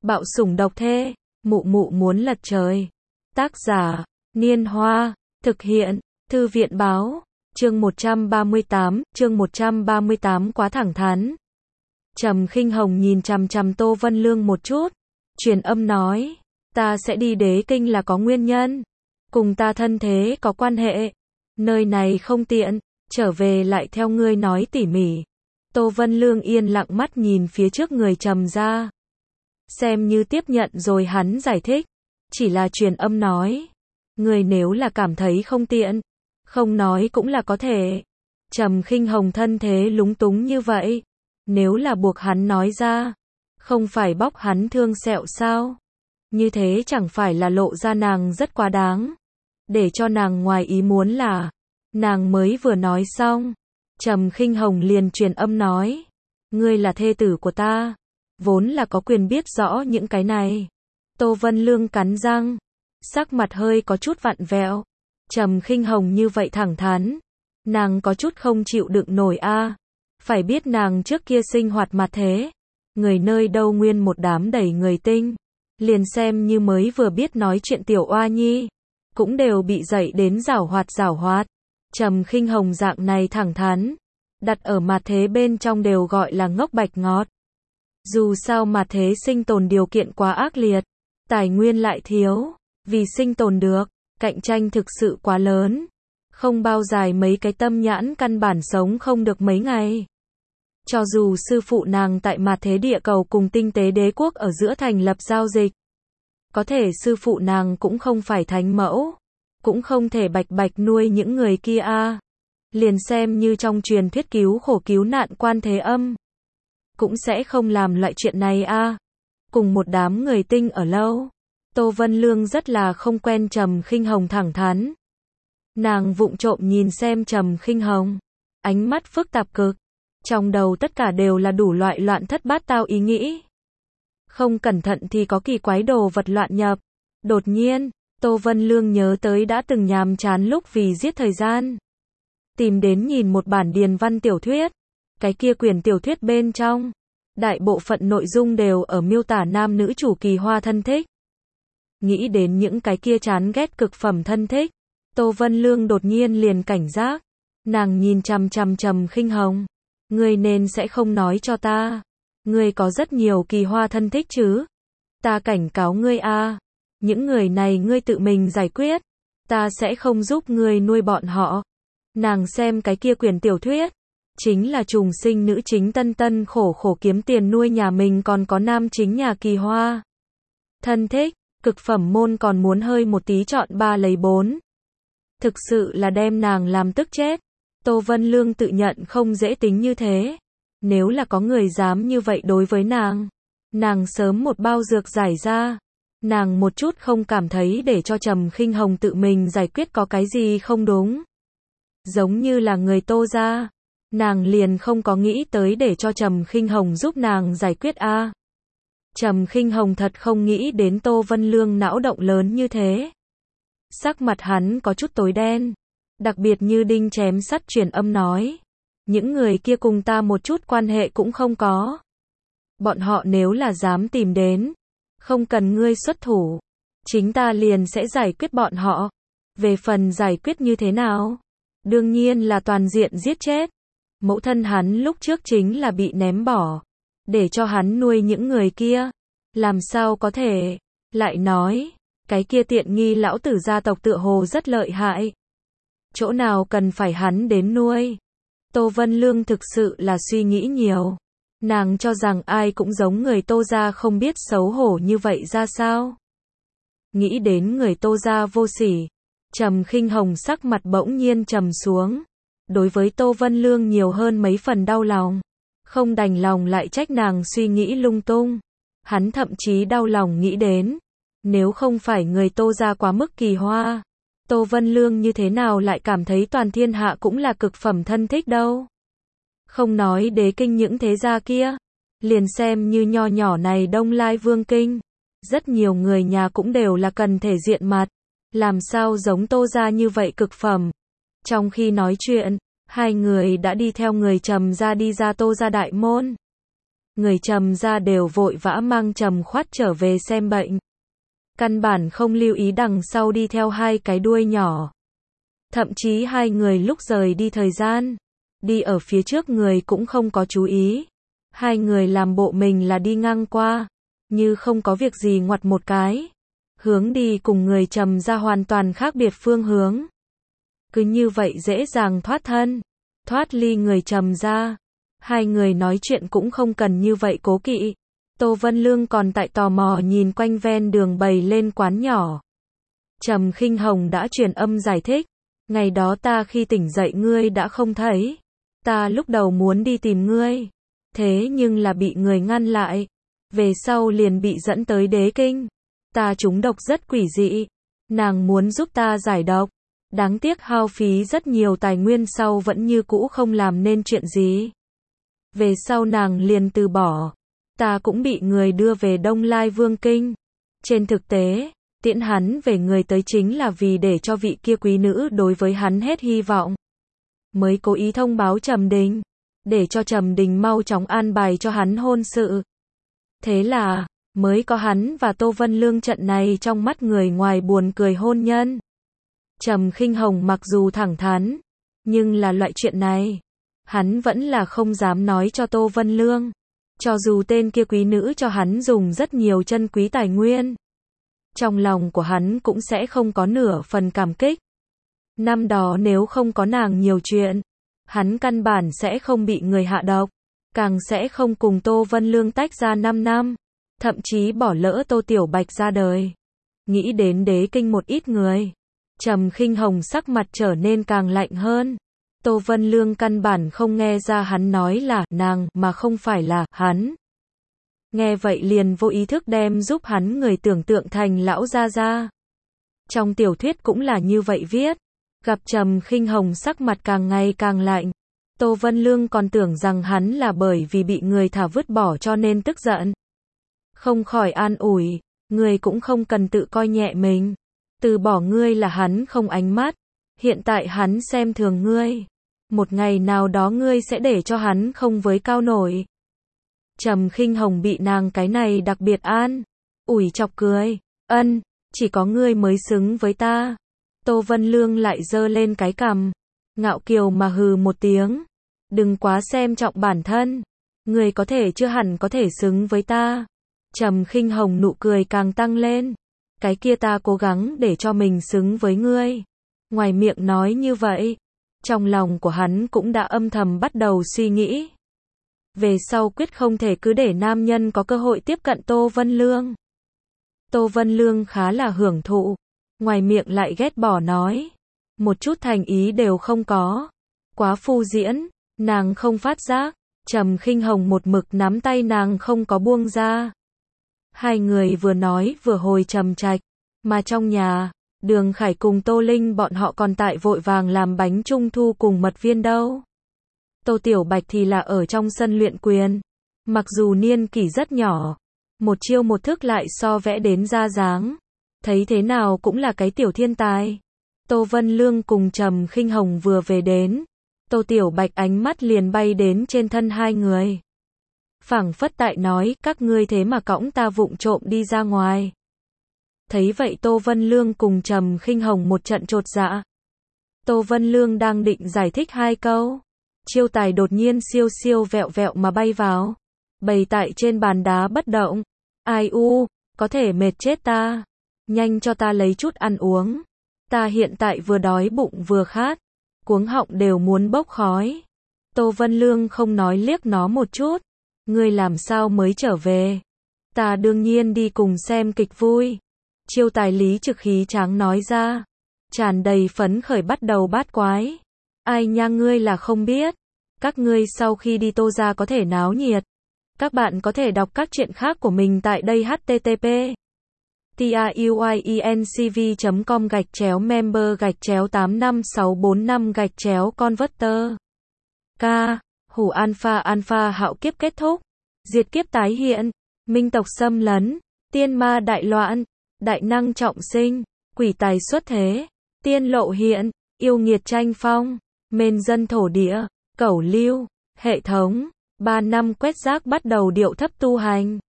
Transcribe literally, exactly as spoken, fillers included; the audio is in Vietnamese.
Bạo sủng độc thê, mụ mụ muốn lật trời. Tác giả, Niên Hoa, thực hiện, Thư viện báo, chương một trăm ba mươi tám, chương một trăm ba mươi tám quá thẳng thắn. Trầm Khinh Hồng nhìn chằm chằm Tô Vân Lương một chút, truyền âm nói, ta sẽ đi Đế Kinh là có nguyên nhân, cùng ta thân thế có quan hệ, nơi này không tiện, trở về lại theo ngươi nói tỉ mỉ. Tô Vân Lương yên lặng mắt nhìn phía trước người Trầm ra, xem như tiếp nhận rồi hắn giải thích, chỉ là truyền âm nói, người nếu là cảm thấy không tiện, không nói cũng là có thể. Trầm Khinh Hồng thân thế lúng túng như vậy, nếu là buộc hắn nói ra, không phải bóc hắn thương sẹo sao? Như thế chẳng phải là lộ ra nàng rất quá đáng. Để cho nàng ngoài ý muốn là, nàng mới vừa nói xong, Trầm Khinh Hồng liền truyền âm nói, ngươi là thê tử của ta, vốn là có quyền biết rõ những cái này. Tô Vân Lương cắn răng, sắc mặt hơi có chút vặn vẹo. Trầm Khinh Hồng như vậy thẳng thắn, nàng có chút không chịu đựng nổi a. À. Phải biết nàng trước kia sinh hoạt mặt thế, người nơi đâu nguyên một đám đầy người tinh, liền xem như mới vừa biết nói chuyện tiểu oa nhi, cũng đều bị dạy đến giảo hoạt giảo hoạt. Trầm Khinh Hồng dạng này thẳng thắn, đặt ở mặt thế bên trong đều gọi là ngốc bạch ngọt. Dù sao mặt thế sinh tồn điều kiện quá ác liệt, tài nguyên lại thiếu, vì sinh tồn được, cạnh tranh thực sự quá lớn, không bao dài mấy cái tâm nhãn căn bản sống không được mấy ngày. Cho dù sư phụ nàng tại mặt thế địa cầu cùng tinh tế đế quốc ở giữa thành lập giao dịch, có thể sư phụ nàng cũng không phải thánh mẫu, cũng không thể bạch bạch nuôi những người kia a. À. Liền xem như trong truyền thuyết cứu khổ cứu nạn Quan Thế Âm, cũng sẽ không làm loại chuyện này a. À. Cùng một đám người tinh ở lâu, Tô Vân Lương rất là không quen Trầm Khinh Hồng thẳng thắn. Nàng vụng trộm nhìn xem Trầm Khinh Hồng, ánh mắt phức tạp cực, trong đầu tất cả đều là đủ loại loạn thất bát tao ý nghĩ. Không cẩn thận thì có kỳ quái đồ vật loạn nhập. Đột nhiên, Tô Vân Lương nhớ tới đã từng nhàm chán lúc vì giết thời gian, tìm đến nhìn một bản điền văn tiểu thuyết. Cái kia quyển tiểu thuyết bên trong, đại bộ phận nội dung đều ở miêu tả nam nữ chủ kỳ hoa thân thích. Nghĩ đến những cái kia chán ghét cực phẩm thân thích, Tô Vân Lương đột nhiên liền cảnh giác. Nàng nhìn chằm chằm Trầm Khinh Hồng, ngươi nên sẽ không nói cho ta, ngươi có rất nhiều kỳ hoa thân thích chứ? Ta cảnh cáo ngươi a, à, những người này ngươi tự mình giải quyết, ta sẽ không giúp ngươi nuôi bọn họ. Nàng xem cái kia quyển tiểu thuyết, chính là trùng sinh nữ chính tân tân khổ khổ kiếm tiền nuôi nhà mình còn có nam chính nhà kỳ hoa thân thích, cực phẩm môn còn muốn hơi một tí chọn ba lấy bốn. Thực sự là đem nàng làm tức chết. Tô Vân Lương tự nhận không dễ tính như thế. Nếu là có người dám như vậy đối với nàng, nàng sớm một bao dược giải ra. Nàng một chút không cảm thấy để cho Trầm Khinh Hồng tự mình giải quyết có cái gì không đúng. Giống như là người Tô gia, nàng liền không có nghĩ tới để cho Trầm Khinh Hồng giúp nàng giải quyết a. À. Trầm Khinh Hồng thật không nghĩ đến Tô Vân Lương não động lớn như thế. Sắc mặt hắn có chút tối đen, đặc biệt như đinh chém sắt truyền âm nói, những người kia cùng ta một chút quan hệ cũng không có. Bọn họ nếu là dám tìm đến, không cần ngươi xuất thủ, chính ta liền sẽ giải quyết bọn họ. Về phần giải quyết như thế nào? Đương nhiên là toàn diện giết chết. Mẫu thân hắn lúc trước chính là bị ném bỏ, để cho hắn nuôi những người kia. Làm sao có thể? Lại nói, cái kia tiện nghi lão tử gia tộc tựa hồ rất lợi hại. Chỗ nào cần phải hắn đến nuôi? Tô Vân Lương thực sự là suy nghĩ nhiều. Nàng cho rằng ai cũng giống người Tô gia không biết xấu hổ như vậy ra sao? Nghĩ đến người Tô gia vô sỉ, Trầm Khinh Hồng sắc mặt bỗng nhiên trầm xuống. Đối với Tô Vân Lương nhiều hơn mấy phần đau lòng. Không đành lòng lại trách nàng suy nghĩ lung tung. Hắn thậm chí đau lòng nghĩ đến, nếu không phải người Tô gia quá mức kỳ hoa, Tô Vân Lương như thế nào lại cảm thấy toàn thiên hạ cũng là cực phẩm thân thích đâu. Không nói Đế Kinh những thế gia kia, liền xem như nho nhỏ này Đông Lai Vương Kinh, rất nhiều người nhà cũng đều là cần thể diện mặt, làm sao giống Tô gia như vậy cực phẩm. Trong khi nói chuyện, hai người đã đi theo người Trầm gia đi ra Tô gia đại môn. người Trầm gia đều vội vã mang Trầm Khoát trở về xem bệnh. Căn bản không lưu ý đằng sau đi theo hai cái đuôi nhỏ. Thậm chí hai người lúc rời đi thời gian, đi ở phía trước người cũng không có chú ý. Hai người làm bộ mình là đi ngang qua, như không có việc gì ngoặt một cái. Hướng đi cùng người Trầm gia hoàn toàn khác biệt phương hướng. Cứ như vậy dễ dàng thoát thân, thoát ly người Trầm gia. Hai người nói chuyện cũng không cần như vậy cố kỵ. Tô Vân Lương còn tại tò mò nhìn quanh ven đường bày lên quán nhỏ. Trầm Khinh Hồng đã truyền âm giải thích. Ngày đó ta khi tỉnh dậy ngươi đã không thấy. Ta lúc đầu muốn đi tìm ngươi. Thế nhưng là bị người ngăn lại. Về sau liền bị dẫn tới đế kinh. Ta trúng độc rất quỷ dị. Nàng muốn giúp ta giải độc. Đáng tiếc hao phí rất nhiều tài nguyên sau vẫn như cũ không làm nên chuyện gì. Về sau nàng liền từ bỏ. Ta cũng bị người đưa về Đông Lai Vương Kinh. Trên thực tế, tiễn hắn về người tới chính là vì để cho vị kia quý nữ đối với hắn hết hy vọng. Mới cố ý thông báo Trầm Đình, để cho Trầm Đình mau chóng an bài cho hắn hôn sự. Thế là, mới có hắn và Tô Vân Lương trận này trong mắt người ngoài buồn cười hôn nhân. Trầm Khinh Hồng mặc dù thẳng thắn, nhưng là loại chuyện này, hắn vẫn là không dám nói cho Tô Vân Lương. Cho dù tên kia quý nữ cho hắn dùng rất nhiều chân quý tài nguyên, trong lòng của hắn cũng sẽ không có nửa phần cảm kích. Năm đó nếu không có nàng nhiều chuyện, hắn căn bản sẽ không bị người hạ độc, càng sẽ không cùng Tô Vân Lương tách ra năm năm, thậm chí bỏ lỡ Tô Tiểu Bạch ra đời. Nghĩ đến đế kinh một ít người, Trầm Khinh Hồng sắc mặt trở nên càng lạnh hơn. Tô Vân Lương căn bản không nghe ra hắn nói là nàng mà không phải là hắn. Nghe vậy liền vô ý thức đem giúp hắn người tưởng tượng thành lão gia gia. Trong tiểu thuyết cũng là như vậy viết. Gặp Trầm Khinh Hồng sắc mặt càng ngày càng lạnh. Tô Vân Lương còn tưởng rằng hắn là bởi vì bị người thả vứt bỏ cho nên tức giận. Không khỏi an ủi, ngươi cũng không cần tự coi nhẹ mình. Từ bỏ ngươi là hắn không ánh mắt. Hiện tại hắn xem thường ngươi. Một ngày nào đó ngươi sẽ để cho hắn không với cao nổi. Trầm Khinh Hồng bị nàng cái này đặc biệt an ủi chọc cười. Ân, chỉ có ngươi mới xứng với ta. Tô Vân Lương lại giơ lên cái cằm, ngạo kiều mà hừ một tiếng. Đừng quá xem trọng bản thân. Ngươi có thể chưa hẳn có thể xứng với ta. Trầm Khinh Hồng nụ cười càng tăng lên. Cái kia ta cố gắng để cho mình xứng với ngươi. Ngoài miệng nói như vậy, trong lòng của hắn cũng đã âm thầm bắt đầu suy nghĩ. Về sau quyết không thể cứ để nam nhân có cơ hội tiếp cận Tô Vân Lương. Tô Vân Lương khá là hưởng thụ, ngoài miệng lại ghét bỏ nói. Một chút thành ý đều không có. Quá phô diễn, nàng không phát giác. Trầm Khinh Hồng một mực nắm tay nàng không có buông ra. Hai người vừa nói vừa hồi trầm trạch. Mà trong nhà, Đường Khải cùng Tô Linh bọn họ còn tại vội vàng làm bánh trung thu cùng mật viên đâu. Tô Tiểu Bạch thì là ở trong sân luyện quyền. Mặc dù niên kỷ rất nhỏ, một chiêu một thức lại so vẽ đến ra dáng. Thấy thế nào cũng là cái tiểu thiên tài. Tô Vân Lương cùng Trầm Khinh Hồng vừa về đến. Tô Tiểu Bạch ánh mắt liền bay đến trên thân hai người. Phảng phất tại nói, các ngươi thế mà cõng ta vụng trộm đi ra ngoài. Thấy vậy Tô Vân Lương cùng Trầm Khinh Hồng một trận chột dạ. Tô Vân Lương đang định giải thích hai câu. Chiêu tài đột nhiên siêu siêu vẹo vẹo mà bay vào. Bày tại trên bàn đá bất động. Ai u, có thể mệt chết ta. Nhanh cho ta lấy chút ăn uống. Ta hiện tại vừa đói bụng vừa khát. Cuống họng đều muốn bốc khói. Tô Vân Lương không nói liếc nó một chút. Ngươi làm sao mới trở về? Ta đương nhiên đi cùng xem kịch vui. Chiêu tài lý trực khí tráng nói ra. Tràn đầy phấn khởi bắt đầu bát quái. Ai nha ngươi là không biết. Các ngươi sau khi đi Tô gia có thể náo nhiệt. Các bạn có thể đọc các chuyện khác của mình tại đây h t t p truyencv chấm com gạch chéo member gạch chéo tám năm sáu bốn năm gạch chéo converter. K. Hủ alpha alpha hạo kiếp kết thúc. Diệt kiếp tái hiện. Minh tộc xâm lấn. Tiên ma đại loạn. Đại năng trọng sinh. Quỷ tài xuất thế. Tiên lộ hiện. Yêu nghiệt tranh phong. Mên dân thổ địa. Cẩu lưu. Hệ thống. Ba năm quét rác bắt đầu điệu thấp tu hành.